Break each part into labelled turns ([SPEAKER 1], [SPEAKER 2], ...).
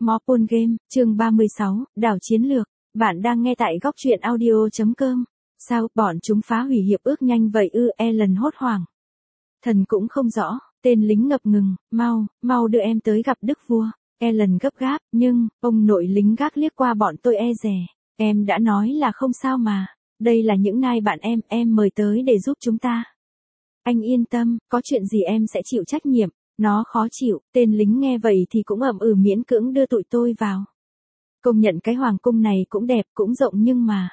[SPEAKER 1] Mopun Game, chương 36, đảo chiến lược. Bạn đang nghe tại góc truyện audio.com. Sao, bọn chúng phá hủy hiệp ước nhanh vậy ư? Ellen hốt hoảng. Thần cũng không rõ, tên lính ngập ngừng, mau đưa em tới gặp đức vua. Ellen gấp gáp, nhưng, ông nội lính gác liếc qua bọn tôi e dè. Em đã nói là không sao mà. Đây là những nai bạn em mời tới để giúp chúng ta. Anh yên tâm, có chuyện gì em sẽ chịu trách nhiệm. Nó khó chịu, tên lính nghe vậy thì cũng miễn cưỡng đưa tụi tôi vào. Công nhận cái hoàng cung này cũng đẹp, cũng rộng nhưng mà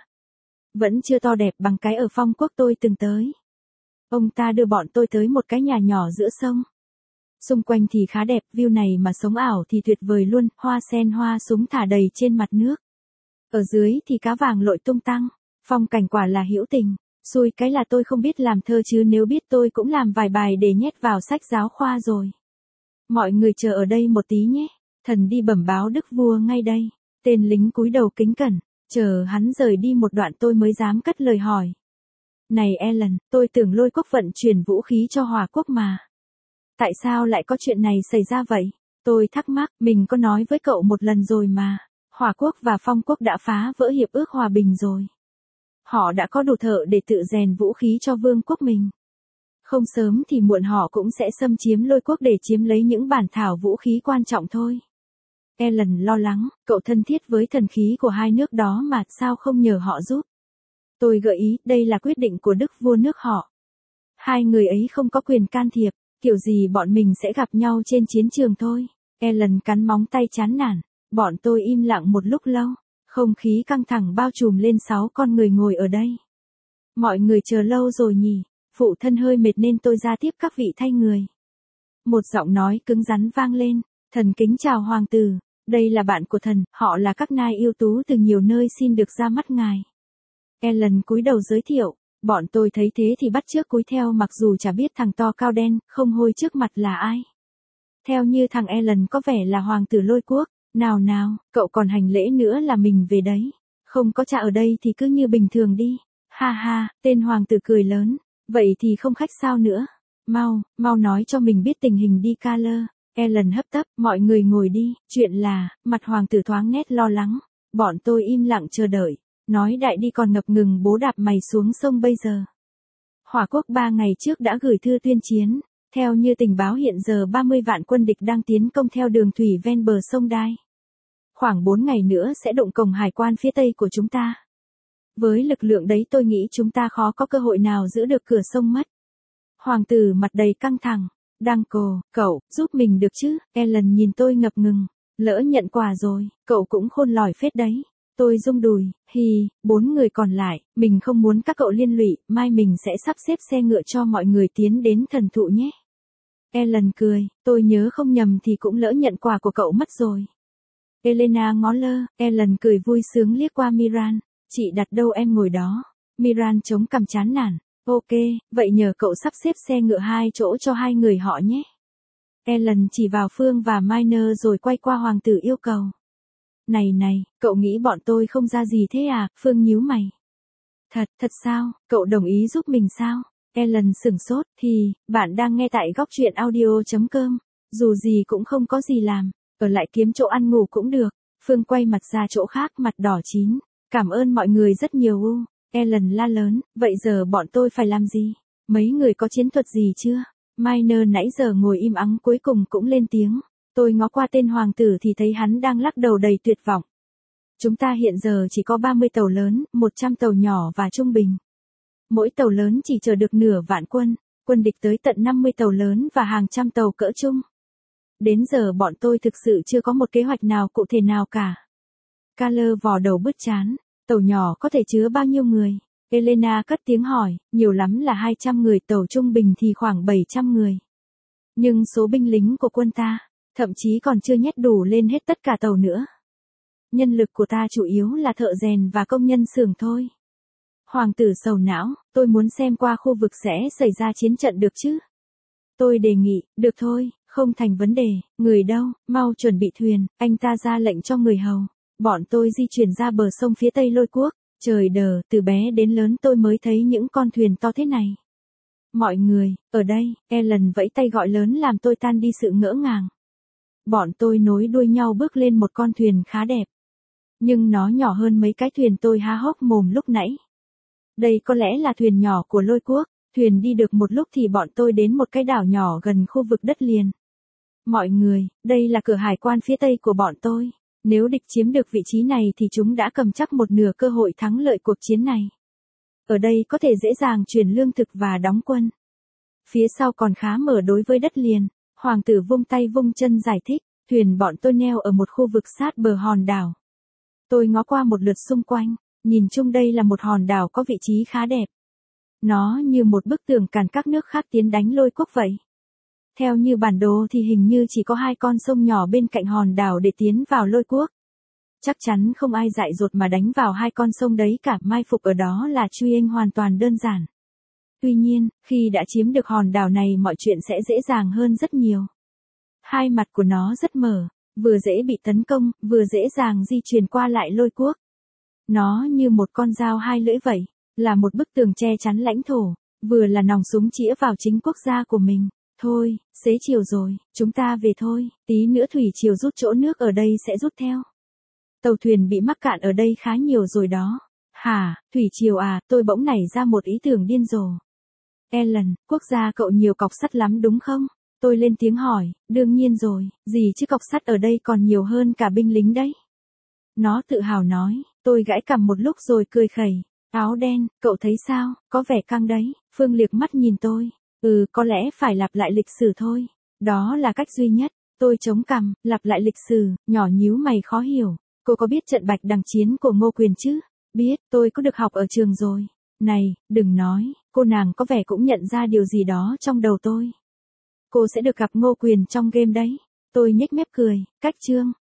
[SPEAKER 1] vẫn chưa to đẹp bằng cái ở Phong Quốc tôi từng tới. Ông ta đưa bọn tôi tới một cái nhà nhỏ giữa sông. Xung quanh thì khá đẹp, view này mà sống ảo thì tuyệt vời luôn, hoa sen hoa súng thả đầy trên mặt nước. Ở dưới thì cá vàng lội tung tăng, phong cảnh quả là hữu tình. Xui cái là tôi không biết làm thơ chứ nếu biết tôi cũng làm vài bài để nhét vào sách giáo khoa rồi. Mọi người chờ ở đây một tí nhé, thần đi bẩm báo đức vua ngay đây. Tên lính cúi đầu kính cẩn, chờ hắn rời đi một đoạn tôi mới dám cất lời hỏi. Này Ellen, tôi tưởng Lôi Quốc vận chuyển vũ khí cho Hòa Quốc mà. Tại sao lại có chuyện này xảy ra vậy? Tôi thắc mắc, mình có nói với cậu một lần rồi mà. Hòa Quốc và Phong Quốc đã phá vỡ hiệp ước hòa bình rồi. Họ đã có đủ thợ để tự rèn vũ khí cho vương quốc mình. Không sớm thì muộn họ cũng sẽ xâm chiếm Lôi Quốc để chiếm lấy những bản thảo vũ khí quan trọng thôi. Ellen lo lắng, cậu thân thiết với thần khí của hai nước đó mà sao không nhờ họ giúp. Tôi gợi ý, đây là quyết định của đức vua nước họ. Hai người ấy không có quyền can thiệp, kiểu gì bọn mình sẽ gặp nhau trên chiến trường thôi. Ellen cắn móng tay chán nản, bọn tôi im lặng một lúc lâu. Không khí căng thẳng bao trùm lên 6 con người ngồi ở đây. Mọi người chờ lâu rồi nhỉ, phụ thân hơi mệt nên tôi ra tiếp các vị thay người. Một giọng nói cứng rắn vang lên, thần kính chào hoàng tử, đây là bạn của thần, họ là các nai ưu tú từ nhiều nơi xin được ra mắt ngài. Ellen cúi đầu giới thiệu, bọn tôi thấy thế thì bắt chước cúi theo mặc dù chả biết thằng to cao đen, không hôi trước mặt là ai. Theo như thằng Ellen có vẻ là hoàng tử Lôi Quốc. Nào, cậu còn hành lễ nữa là mình về đấy. Không có cha ở đây thì cứ như bình thường đi. Ha ha, tên hoàng tử cười lớn. Vậy thì không khách sao nữa. Mau nói cho mình biết tình hình đi Carler. Ellen hấp tấp, mọi người ngồi đi. Chuyện là, mặt hoàng tử thoáng nét lo lắng. Bọn tôi im lặng chờ đợi. Nói đại đi còn ngập ngừng bố đạp mày xuống sông bây giờ. Hòa Quốc 3 ngày trước đã gửi thư tuyên chiến. Theo như tình báo hiện giờ 30 vạn quân địch đang tiến công theo đường thủy ven bờ sông Đai. Khoảng 4 ngày nữa sẽ động cổng hải quan phía tây của chúng ta. Với lực lượng đấy tôi nghĩ chúng ta khó có cơ hội nào giữ được cửa sông mất. Hoàng tử mặt đầy căng thẳng. Danko, cậu, giúp mình được chứ? Ellen nhìn tôi ngập ngừng. Lỡ nhận quà rồi, cậu cũng khôn lỏi phết đấy. Tôi rung đùi, 4 người còn lại, mình không muốn các cậu liên lụy, mai mình sẽ sắp xếp xe ngựa cho mọi người tiến đến thần thụ nhé. Ellen cười, tôi nhớ không nhầm thì cũng lỡ nhận quà của cậu mất rồi. Elena ngó lơ, Ellen cười vui sướng liếc qua Miran, chị đặt đâu em ngồi đó. Miran chống cằm chán nản, ok, vậy nhờ cậu sắp xếp xe ngựa 2 chỗ cho hai người họ nhé. Ellen chỉ vào Phương và Miner rồi quay qua hoàng tử yêu cầu. Này, cậu nghĩ bọn tôi không ra gì thế à? Phương nhíu mày. Thật sao, cậu đồng ý giúp mình sao? Ellen sửng sốt, bạn đang nghe tại góc truyện audio.com, dù gì cũng không có gì làm, ở lại kiếm chỗ ăn ngủ cũng được. Phương quay mặt ra chỗ khác mặt đỏ chín, cảm ơn mọi người rất nhiều Ellen la lớn, vậy giờ bọn tôi phải làm gì? Mấy người có chiến thuật gì chưa? Miner nãy giờ ngồi im ắng cuối cùng cũng lên tiếng. Tôi ngó qua tên hoàng tử thì thấy hắn đang lắc đầu đầy tuyệt vọng. Chúng ta hiện giờ chỉ có 30 tàu lớn, 100 tàu nhỏ và trung bình. Mỗi tàu lớn chỉ chở được nửa vạn quân địch tới tận 50 tàu lớn và hàng trăm tàu cỡ trung. Đến giờ bọn tôi thực sự chưa có một kế hoạch nào cụ thể nào cả. Carler vò đầu bứt trán, tàu nhỏ có thể chứa bao nhiêu người? Elena cất tiếng hỏi, nhiều lắm là 200 người, tàu trung bình thì khoảng 700 người. Nhưng số binh lính của quân ta, thậm chí còn chưa nhét đủ lên hết tất cả tàu nữa. Nhân lực của ta chủ yếu là thợ rèn và công nhân xưởng thôi. Hoàng tử sầu não, tôi muốn xem qua khu vực sẽ xảy ra chiến trận được chứ? Tôi đề nghị, được thôi, không thành vấn đề, người đâu, mau chuẩn bị thuyền, anh ta ra lệnh cho người hầu. Bọn tôi di chuyển ra bờ sông phía tây Lôi Quốc, trời đờ, từ bé đến lớn tôi mới thấy những con thuyền to thế này. Mọi người, ở đây, Ellen vẫy tay gọi lớn làm tôi tan đi sự ngỡ ngàng. bọn tôi nối đuôi nhau bước lên một con thuyền khá đẹp. Nhưng nó nhỏ hơn mấy cái thuyền tôi há hốc mồm lúc nãy. Đây có lẽ là thuyền nhỏ của Lôi Quốc. Thuyền đi được một lúc thì bọn tôi đến một cái đảo nhỏ gần khu vực đất liền. Mọi người, đây là cửa hải quan phía tây của bọn tôi. Nếu địch chiếm được vị trí này thì chúng đã cầm chắc một nửa cơ hội thắng lợi cuộc chiến này. Ở đây có thể dễ dàng chuyển lương thực và đóng quân. Phía sau còn khá mở đối với đất liền. Hoàng tử vung tay vung chân giải thích, thuyền bọn tôi neo ở một khu vực sát bờ hòn đảo. Tôi ngó qua một lượt xung quanh, nhìn chung đây là một hòn đảo có vị trí khá đẹp. Nó như một bức tường cản các nước khác tiến đánh Lôi Quốc vậy. Theo như bản đồ thì hình như chỉ có 2 con sông nhỏ bên cạnh hòn đảo để tiến vào Lôi Quốc. Chắc chắn không ai dại dột mà đánh vào 2 con sông đấy cả, mai phục ở đó là truy anh hoàn toàn đơn giản. Tuy nhiên, khi đã chiếm được hòn đảo này mọi chuyện sẽ dễ dàng hơn rất nhiều. 2 mặt của nó rất mở, vừa dễ bị tấn công, vừa dễ dàng di chuyển qua lại Lôi Quốc. Nó như một con dao 2 lưỡi vậy, là một bức tường che chắn lãnh thổ, vừa là nòng súng chĩa vào chính quốc gia của mình. Thôi, xế chiều rồi, chúng ta về thôi, tí nữa thủy triều rút chỗ nước ở đây sẽ rút theo. Tàu thuyền bị mắc cạn ở đây khá nhiều rồi đó. Hả, thủy triều à, tôi bỗng nảy ra một ý tưởng điên rồ. Ellen, quốc gia cậu nhiều cọc sắt lắm đúng không? Tôi lên tiếng hỏi, đương nhiên rồi, gì chứ cọc sắt ở đây còn nhiều hơn cả binh lính đấy. Nó tự hào nói, tôi gãi cằm một lúc rồi cười khẩy. Áo đen, cậu thấy sao, có vẻ căng đấy. Phương liếc mắt nhìn tôi. Có lẽ phải lặp lại lịch sử thôi. Đó là cách duy nhất. Tôi chống cằm, lặp lại lịch sử, nhỏ nhíu mày khó hiểu. Cô có biết trận Bạch Đằng chiến của Ngô Quyền chứ? Biết, tôi có được học ở trường rồi. Này, đừng nói, cô nàng có vẻ cũng nhận ra điều gì đó trong đầu tôi. Cô sẽ được gặp Ngô Quyền trong game đấy. Tôi nhếch mép cười, cách chương.